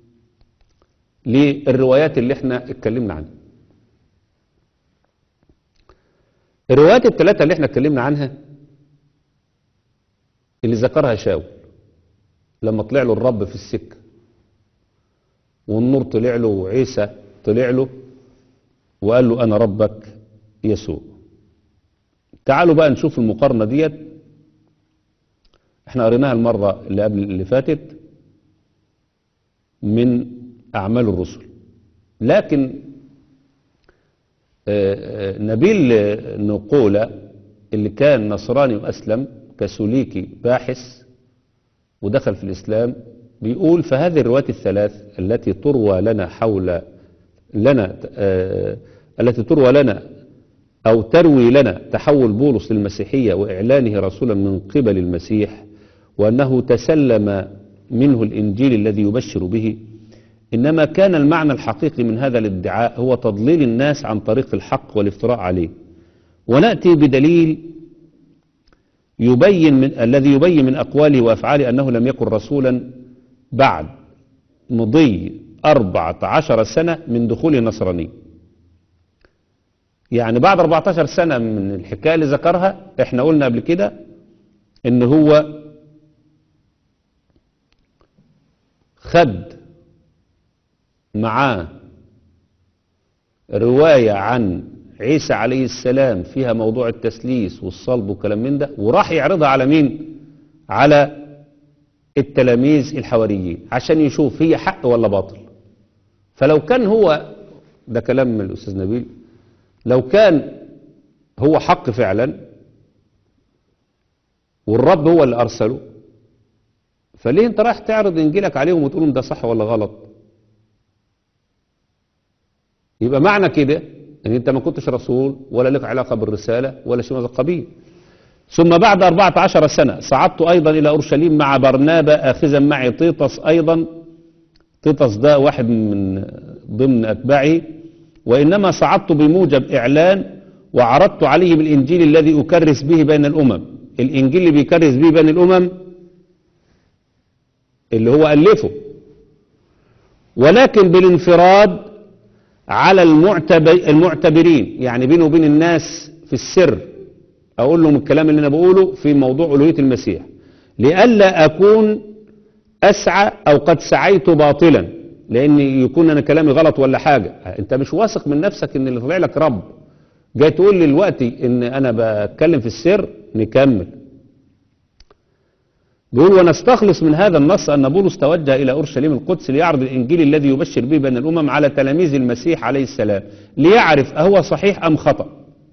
للروايات اللي إحنا اتكلمنا عنها. الروايات الثلاثة اللي إحنا اتكلمنا عنها اللي ذكرها شاول لما طلع له الرب في السكة والنور طلع له وعيسى طلع له وقال له أنا ربك يسوع. تعالوا بقى نشوف المقارنة ديت احنا قريناها المرة اللي قبل اللي فاتت من أعمال الرسل. لكن نبيل نقولة اللي كان نصراني وأسلم كاثوليكي باحث ودخل في الإسلام بيقول: فهذه الروايات الثلاث التي تروى لنا حول لنا آه التي تروى لنا أو تروي لنا تحول بولس للمسيحية وإعلانه رسولا من قبل المسيح وأنه تسلم منه الإنجيل الذي يبشر به، إنما كان المعنى الحقيقي من هذا الادعاء هو تضليل الناس عن طريق الحق والافتراء عليه. ونأتي بدليل يبين من الذي يبين من أقواله وأفعاله أنه لم يكن رسولا بعد مضي أربعة عشر سنة من دخول النصرانية. يعني بعد أربعة عشر سنة من الحكاية اللي ذكرها، احنا قلنا قبل كده ان هو خد معاه رواية عن عيسى عليه السلام فيها موضوع التثليث والصلب وكلام من ده، وراح يعرضها على مين؟ على التلاميذ الحواريين عشان يشوف هي حق ولا باطل. فلو كان هو ده كلام من الأستاذ نبيل، لو كان هو حق فعلا والرب هو اللي أرسله، فليه انت رايح تعرض إنجيلك عليهم وتقول لهم ده صح ولا غلط؟ يبقى معنى كده ان انت ما كنتش رسول ولا لك علاقة بالرسالة ولا شيء من هذا القبيل. ثم بعد أربعة عشر سنة صعدت أيضا إلى أورشليم مع برنابا آخذا معي تيطس أيضا. تيطس ده واحد من ضمن أتباعه. وإنما صعدت بموجب إعلان وعرضت عليه بالإنجيل الذي أكرس به بين الأمم. الإنجيل اللي بيكرس به بين الأمم اللي هو ألفه، ولكن بالانفراد على المعتبرين، يعني بينه وبين الناس في السر أقول لهم الكلام اللي أنا بقوله في موضوع ألوهية المسيح، لئلا أكون أسعى أو قد سعيت باطلا، لأن يكون أنا كلامي غلط ولا حاجة. أنت مش واثق من نفسك إن اللي طلع لك رب، جاي تقول لي دلوقتي إن أنا بتكلم في السر. نكمل. بيقول: ونستخلص من هذا النص أن بولس توجه إلى أورشليم القدس ليعرض الإنجيل الذي يبشر به بين الأمم على تلاميذ المسيح عليه السلام ليعرف أهو صحيح أم خطأ.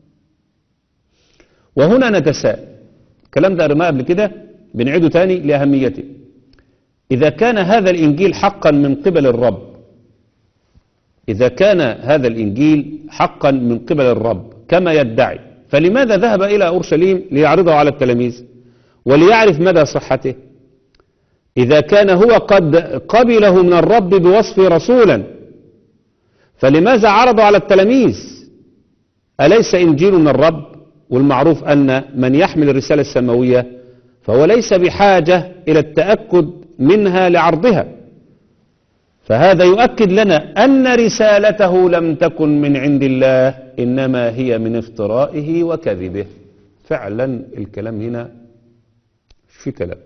وهنا نتساءل، الكلام ده قريناه قبل كده بنعيده تاني لأهميته. إذا كان هذا الإنجيل حقا من قبل الرب، إذا كان هذا الإنجيل حقا من قبل الرب كما يدعي، فلماذا ذهب إلى أورشليم ليعرضه على التلاميذ وليعرف مدى صحته؟ إذا كان هو قد قبله من الرب بوصفه رسولا، فلماذا عرضه على التلاميذ؟ أليس إنجيل من الرب؟ والمعروف أن من يحمل الرسالة السماوية فهو ليس بحاجة إلى التأكد منها لعرضها. فهذا يؤكد لنا أن رسالته لم تكن من عند الله، إنما هي من افترائه وكذبه. فعلا الكلام هنا في كلام،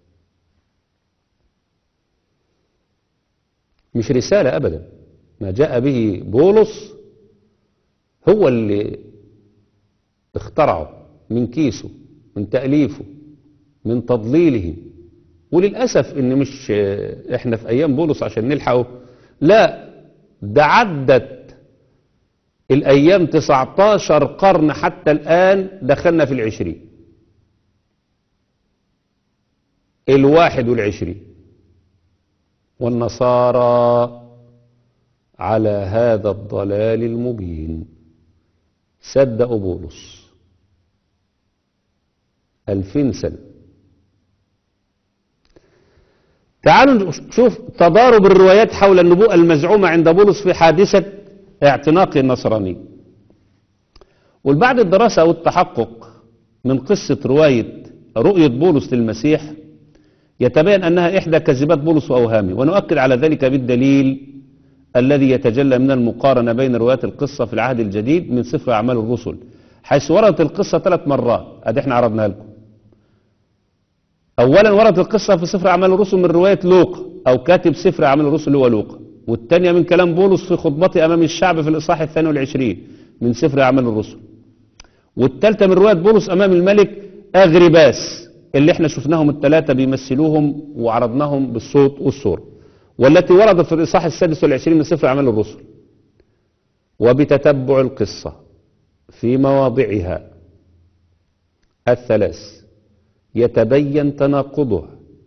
مش رسالة أبدا. ما جاء به بولس هو اللي اخترعه من كيسه، من تأليفه، من تضليله. وللأسف ان مش احنا في ايام بولس عشان نلحقه، لا، ده عدت الايام تسعتاشر قرن حتى الان، دخلنا في العشرين الواحد والعشرين، والنصارى على هذا الضلال المبين صدقوا بولس ألفين سنة. تعالوا نشوف تضارب الروايات حول النبوءة المزعومة عند بولس في حادثة اعتناق النصراني. والبعد الدراسة والتحقق من قصة رواية رؤية بولس للمسيح يتبين أنها إحدى كذبات بولس وأوهامه، ونؤكد على ذلك بالدليل الذي يتجلى من المقارنة بين روايات القصة في العهد الجديد من سفر أعمال الرسل، حيث وردت القصة ثلاث مرات. أدي احنا عرضناها لكم. أولا وردت القصة في سفر أعمال الرسل من رواية لوقا أو كاتب سفر أعمال الرسل هو لوقا، والثانية من كلام بولس في خطبته أمام الشعب في الإصحاح الثاني والعشرين من سفر أعمال الرسل، والثالثة من رواية بولس أمام الملك أغرباس اللي احنا شفناهم الثلاثة بيمثلوهم وعرضناهم بالصوت والصورة، والتي وردت في الإصحاح السادس والعشرين من سفر أعمال الرسل. وبتتبع القصة في مواضعها الثلاث يتبين تناقضها،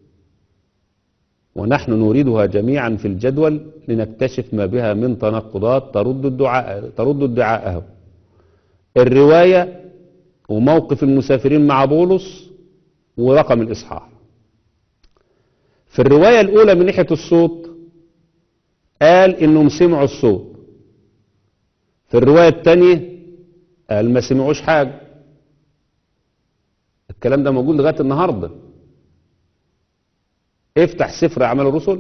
ونحن نريدها جميعا في الجدول لنكتشف ما بها من تناقضات ترد الدعاء ترد ادعاءه. الرواية وموقف المسافرين مع بولس ورقم الإصحاح. في الرواية الأولى من ناحية الصوت قال إنهم سمعوا الصوت، في الرواية الثانية قال ما سمعوش حاجة. الكلام ده موجود لغاية النهاردة. افتح سفر أعمال الرسل،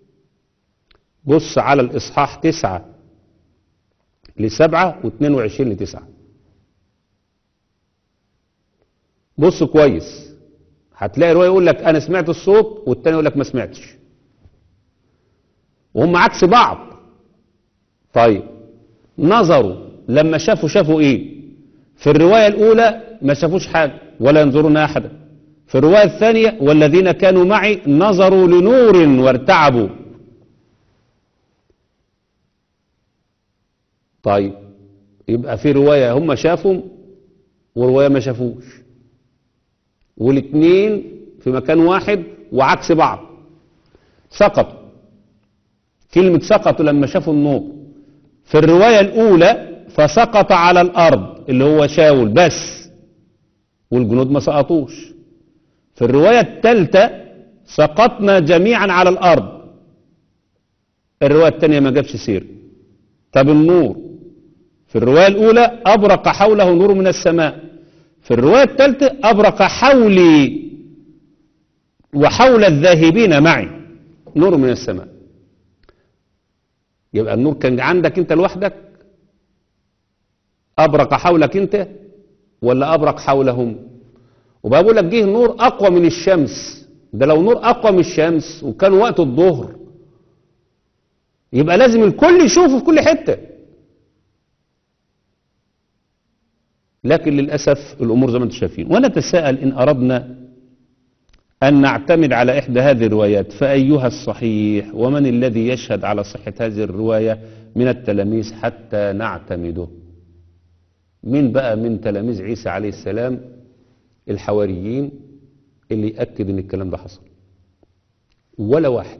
بص على الإصحاح تسعة لسبعة واثنين وعشرين لتسعة، بص كويس هتلاقي رواية يقول لك أنا سمعت الصوت والتاني يقول لك ما سمعتش، وهم عكس بعض. طيب نظروا لما شافوا شافوا ايه؟ في الرواية الأولى ما شافوش حاجة ولا ينظرون أحدا. في الرواية الثانية والذين كانوا معي نظروا لنور وارتعبوا. طيب يبقى في رواية هم شافوا ورواية ما شافوش، والاثنين في مكان واحد وعكس بعض. سقطوا، كلمة سقطوا لما شافوا النور. في الرواية الأولى فسقط على الأرض اللي هو شاول بس، والجنود ما سقطوش. في الرواية الثالثة سقطنا جميعا على الأرض، الرواية الثانية ما جابش سير. طب النور في الرواية الأولى أبرق حوله نور من السماء، في الرواية الثالثة أبرق حولي وحول الذاهبين معي نور من السماء. يبقى النور كان عندك انت لوحدك، أبرق حولك انت ولا أبرق حولهم؟ وبقول لك جه النور أقوى من الشمس. ده لو نور أقوى من الشمس وكان وقت الظهر يبقى لازم الكل يشوفه في كل حتة، لكن للأسف الأمور زي ما انتم شايفين. ونتساءل إن أردنا أن نعتمد على إحدى هذه الروايات فأيها الصحيح، ومن الذي يشهد على صحة هذه الرواية من التلاميذ حتى نعتمده؟ مين بقى من تلاميذ عيسى عليه السلام الحواريين اللي يأكد ان الكلام ده حصل؟ ولا واحد.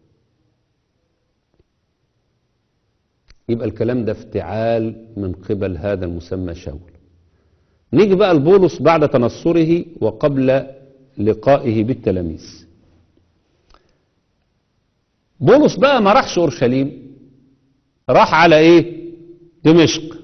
يبقى الكلام ده افتعال من قبل هذا المسمى شاول. نيجي بقى لبولس بعد تنصره وقبل لقائه بالتلاميذ. بولس بقى ما راحش اورشليم، راح على ايه؟ دمشق.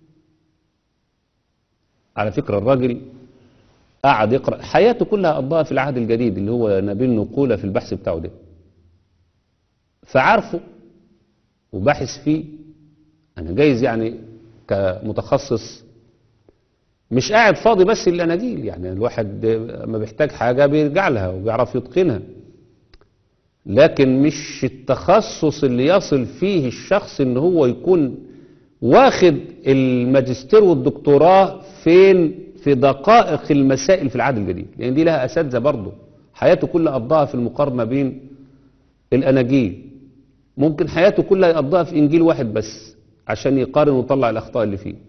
على فكرة الراجل قعد يقرأ حياته كلها قضاها في العهد الجديد اللي هو نبيل نقولة في البحث بتاعه ده، فعارفه وباحث فيه. أنا جايز يعني كمتخصص مش قاعد فاضي بس للأناجيل، يعني الواحد ما بيحتاج حاجة بيرجع لها وبيعرف يتقنها، لكن مش التخصص اللي يصل فيه الشخص ان هو يكون واخد الماجستير والدكتوراه فين في دقائق المسائل في العهد الجديد، لان يعني دي لها اساتذه برضه حياته كلها قضاها في المقارنه بين الاناجيل. ممكن حياته كلها يقضاها في انجيل واحد بس عشان يقارن ويطلع الاخطاء اللي فيه.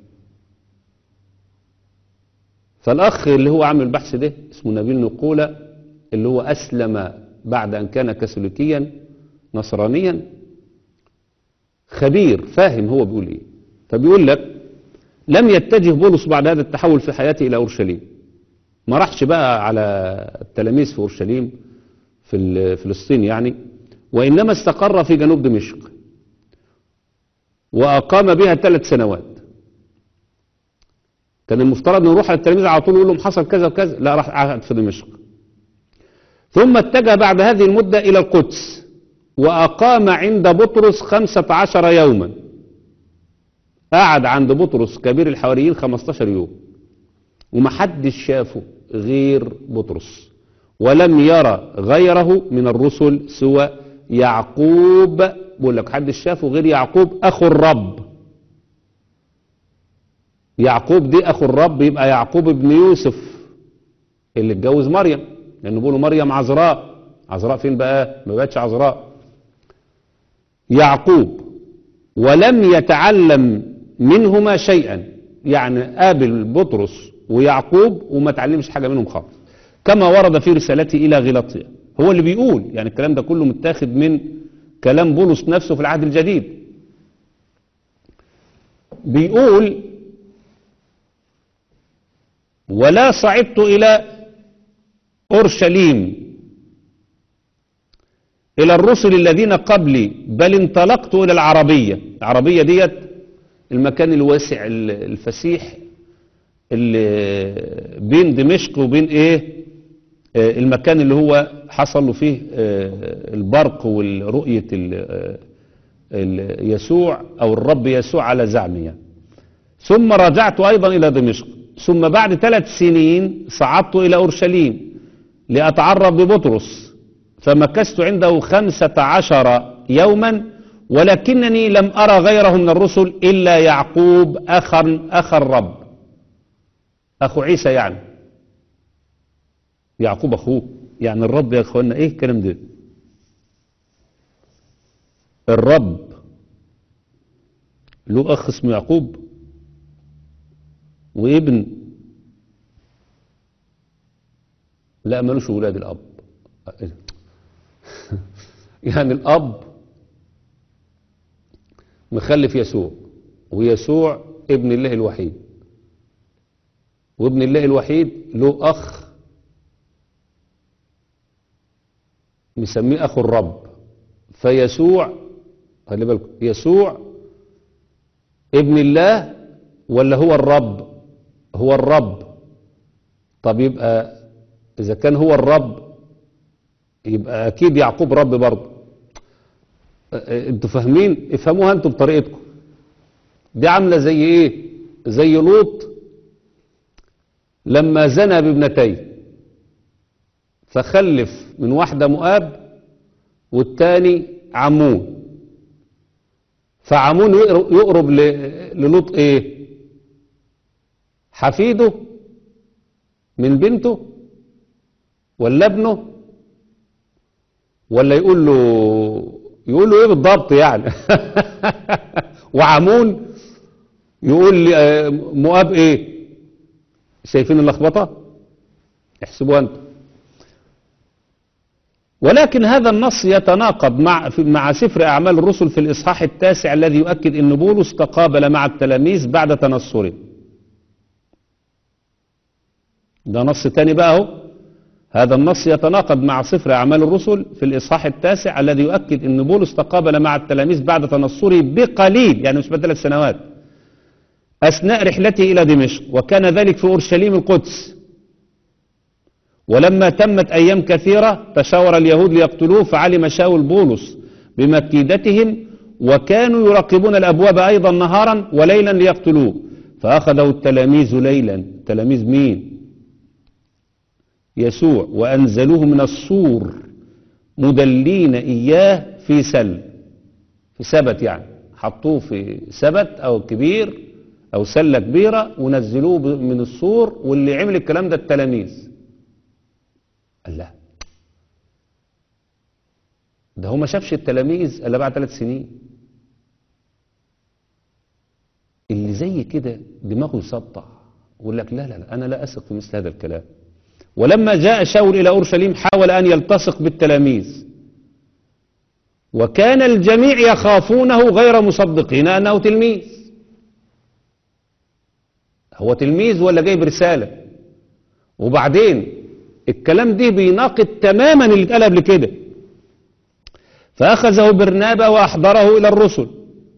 فالاخ اللي هو عامل البحث ده اسمه نبيل نقولة، اللي هو اسلم بعد ان كان كاثوليكيا نصرانيا، خبير فاهم هو بيقول ايه. فبيقول لك لم يتجه بولس بعد هذا التحول في حياته الى اورشليم، ما راحش بقى على التلاميذ في اورشليم في فلسطين يعني، وانما استقر في جنوب دمشق واقام بها ثلاث سنوات. كان المفترض انه يروح على التلاميذ على طول يقول لهم حصل كذا وكذا، لا راح قعد في دمشق. ثم اتجه بعد هذه المدة الى القدس واقام عند بطرس خمسة عشر يوما. قعد عند بطرس كبير الحواريين خمسة عشر يوم، ومحدش شافه غير بطرس، ولم يرى غيره من الرسل سوى يعقوب. بقول لك محدش شافه غير يعقوب اخو الرب. يعقوب دي اخو الرب، يبقى يعقوب ابن يوسف اللي اتجوز مريم. لأنه بيقولوا مريم عذراء. عذراء فين بقى؟ ما بقتش عذراء. يعقوب ولم يتعلم منهما شيئا، يعني قابل بطرس ويعقوب وما تعلمش حاجة منهم خالص، كما ورد في رسالته إلى غلاطيا. هو اللي بيقول، يعني الكلام ده كله متاخد من كلام بولس نفسه في العهد الجديد. بيقول ولا صعدت إلى أورشليم إلى الرسل الذين قبلي، بل انطلقت إلى العربية. العربية ديت المكان الواسع الفسيح اللي بين دمشق وبين ايه آه المكان اللي هو حصل له فيه آه البرق والرؤية يسوع او الرب يسوع على زعمه يعني. ثم رجعت ايضا الى دمشق، ثم بعد ثلاث سنين صعدت الى اورشليم لاتعرف ببطرس، فمكثت عنده خمسة عشر يوما، ولكنني لم أرى غيره من الرسل إلا يعقوب أخا أخ الرب، أخو عيسى يعني. يعقوب أخوه، يعني الرب يا أخوانا. إيه الكلام ده؟ الرب له أخ اسمه يعقوب وابن، لا ملوش ولاد الأب. يعني الأب مخلف يسوع، ويسوع ابن الله الوحيد، وابن الله الوحيد له أخ مسميه أخو الرب. فيسوع، خلي بالكم، يسوع ابن الله ولا هو الرب؟ هو الرب. طب يبقى إذا كان هو الرب يبقى أكيد يعقوب رب برضه. انتوا فاهمين؟ افهموها انتوا بطريقتكم. دي عامله زي ايه؟ زي لوط لما زنى بابنتيه، فخلف من واحده مؤاب والتاني عمون. فعمون يقرب للوط ايه؟ حفيده من بنته ولا ابنه، ولا يقول له يقول له ايه بالضبط يعني؟ وعمون يقول لي مؤاب ايه؟ شايفين اللخبطه؟ احسبوها انتم. ولكن هذا النص يتناقض مع مع سفر اعمال الرسل في الاصحاح التاسع الذي يؤكد ان بولس تقابل مع التلاميذ بعد تنصره. ده نص تاني بقى اهو. هذا النص يتناقض مع سفر أعمال الرسل في الإصحاح التاسع الذي يؤكد أن بولس تقابل مع التلاميذ بعد تنصره بقليل، يعني مش بثلاث سنوات، أثناء رحلته إلى دمشق، وكان ذلك في أورشليم القدس. ولما تمت أيام كثيرة تشاور اليهود ليقتلوه، فعلم شاول بولس بمكيدتهم، وكانوا يراقبون الأبواب أيضا نهارا وليلا ليقتلوه، فأخذه التلاميذ ليلا. تلاميذ مين؟ يسوع، وأنزلوه من السور مدلين إياه في سل، في سبت، يعني حطوه في سبت أو كبير أو سلة كبيرة ونزلوه من السور، واللي عمل الكلام ده التلاميذ. الله، ده هو ما شافش التلاميذ إلا بعد ثلاث سنين. اللي زي كده دماغه يسطع ويقول لك لا لا لا أنا لا أثق في مثل هذا الكلام. ولما جاء شاول إلى أورشليم حاول أن يلتصق بالتلاميذ، وكان الجميع يخافونه غير مصدقين أنه تلميذ. هو تلميذ ولا جايب رسالة؟ وبعدين الكلام ده بيناقض تماما اللي اتقال قبل كده. فأخذه برنابا وأحضره إلى الرسل.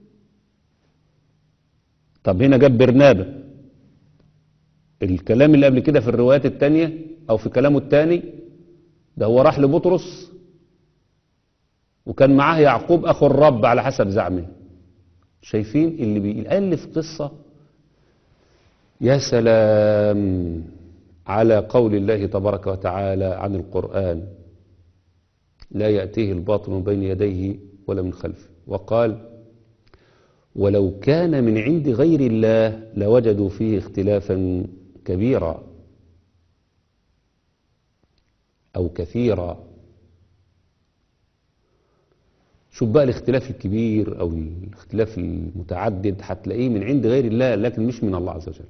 طب هنا جاب برنابا، الكلام اللي قبل كده في الروايات التانية او في كلامه التاني ده هو راح لبطرس وكان معاه يعقوب اخو الرب على حسب زعمه. شايفين اللي بيألف قصة؟ يا سلام على قول الله تبارك وتعالى عن القرآن: لا يأتيه الباطل من بين يديه ولا من خلفه. وقال: ولو كان من عند غير الله لوجدوا فيه اختلافا كبيرا. أو كثيرا. شوف بقى الاختلاف الكبير أو الاختلاف المتعدد هتلاقيه من عند غير الله لكن مش من الله عز وجل.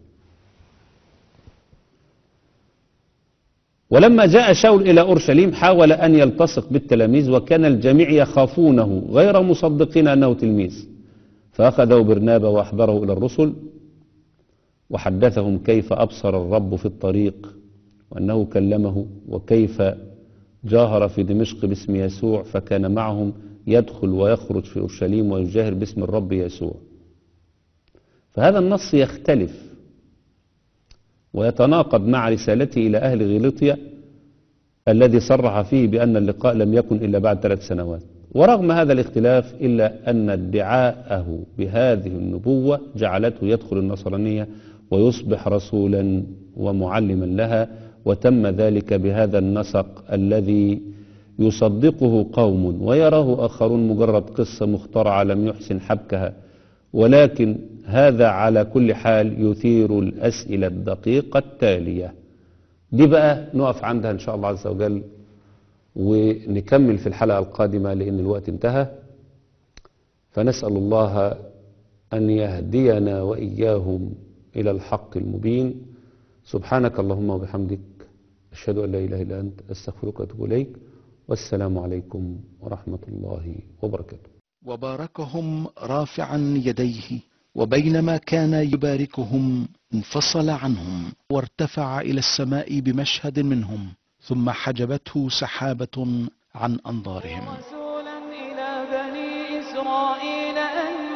ولما جاء شاول إلى أورشليم حاول أن يلتصق بالتلاميذ وكان الجميع يخافونه غير مصدقين أنه تلميذ، فأخذه برنابا وأحضره إلى الرسل وحدثهم كيف أبصر الرب في الطريق وأنه كلمه وكيف جاهر في دمشق باسم يسوع، فكان معهم يدخل ويخرج في أورشليم ويجاهر باسم الرب يسوع. فهذا النص يختلف ويتناقض مع رسالته إلى أهل غلطية الذي صرح فيه بأن اللقاء لم يكن إلا بعد ثلاث سنوات. ورغم هذا الاختلاف إلا أن ادعاءه بهذه النبوة جعلته يدخل النصرانية ويصبح رسولا ومعلما لها، وتم ذلك بهذا النسق الذي يصدقه قوم ويراه آخرون مجرد قصة مخترعة لم يحسن حبكها. ولكن هذا على كل حال يثير الأسئلة الدقيقة التالية، دي بقى نقف عندها إن شاء الله عز وجل ونكمل في الحلقة القادمة لأن الوقت انتهى. فنسأل الله أن يهدينا وإياهم إلى الحق المبين. سبحانك اللهم وبحمدك أشهد أن لا إله إلا أنت أستغفرك وأتوب إليك، والسلام عليكم ورحمة الله وبركاته. وباركهم رافعا يديه، وبينما كان يباركهم انفصل عنهم وارتفع إلى السماء بمشهد منهم، ثم حجبته سحابة عن أنظارهم. رسولا إلى بني إسرائيل أن